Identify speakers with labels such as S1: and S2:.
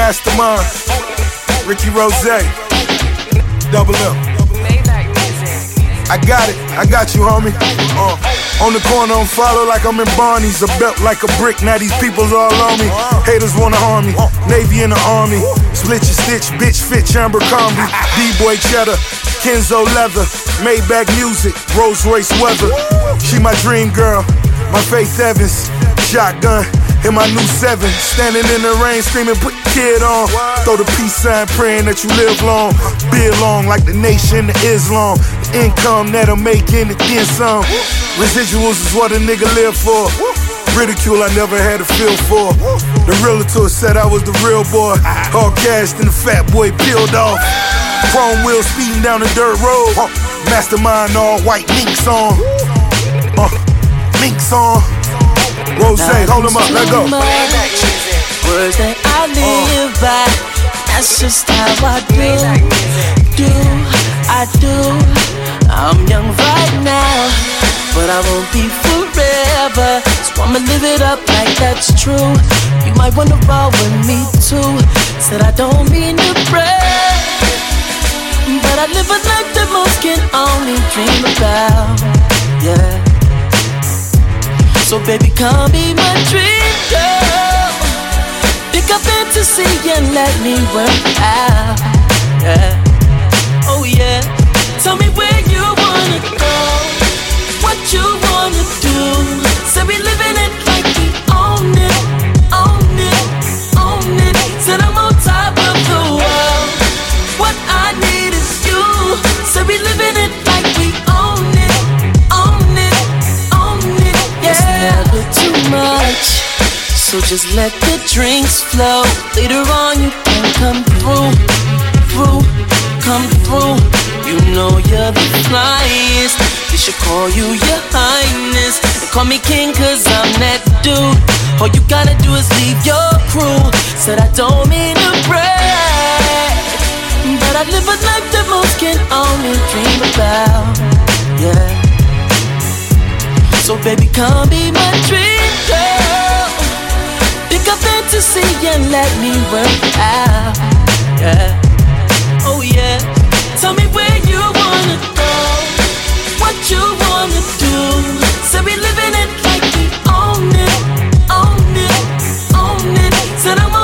S1: Mastermind, Ricky Rose, Double M. I got you, homie. On the corner, I'm follow like I'm in Barney's. A belt like a brick, now these people's all on me. Haters wanna harm me, Navy in the Army. Split your stitch, bitch fit chamber combi. D-boy cheddar, Kenzo leather. Maybach music, Rolls Royce weather. She my dream girl, my Faith Evans. Shotgun in my new 7, standing in the rain screaming, put the kid on. Throw the peace sign, praying that you live long. Be long like the nation of Islam. The income that I'm making, and then some. Residuals is what a nigga live for. Ridicule I never had a feel for. The realtor said I was the real boy. All cashed and the fat boy peeled off. Chrome wheels speeding down the dirt road. Mastermind all white minks on. Minks on. Rose, hold them up, let go.
S2: Words that I live by, that's just how I do. I'm young right now, but I won't be forever. So I'ma live it up like that's true. You might wanna roll with me too. Said I don't mean to brag, but I live a life that most can only dream about. Yeah. So baby, come be my dream girl. Pick up fantasy and let me work out. Yeah. Oh yeah. Tell me where you wanna go, what you wanna do. Say we living it like we own it, own it, own it. Said I'm on top of the world. What I need is you. Say we living it like we own it, own it, own it. Yeah. It's never too much, so just let the drinks flow. Later on you can come through, come through. You know you're the flyest. They should call you your highness. They call me king cause I'm that dude. All you gotta do is leave your crew. Said I don't mean to brag, but I live a life that most can only dream about. Yeah. So baby, come be my dream girl. Pick up fantasy and let me work out. Yeah. Oh yeah. Tell me where you wanna go, what you wanna do. Say we living it like we own it, own it, own it. Said I'm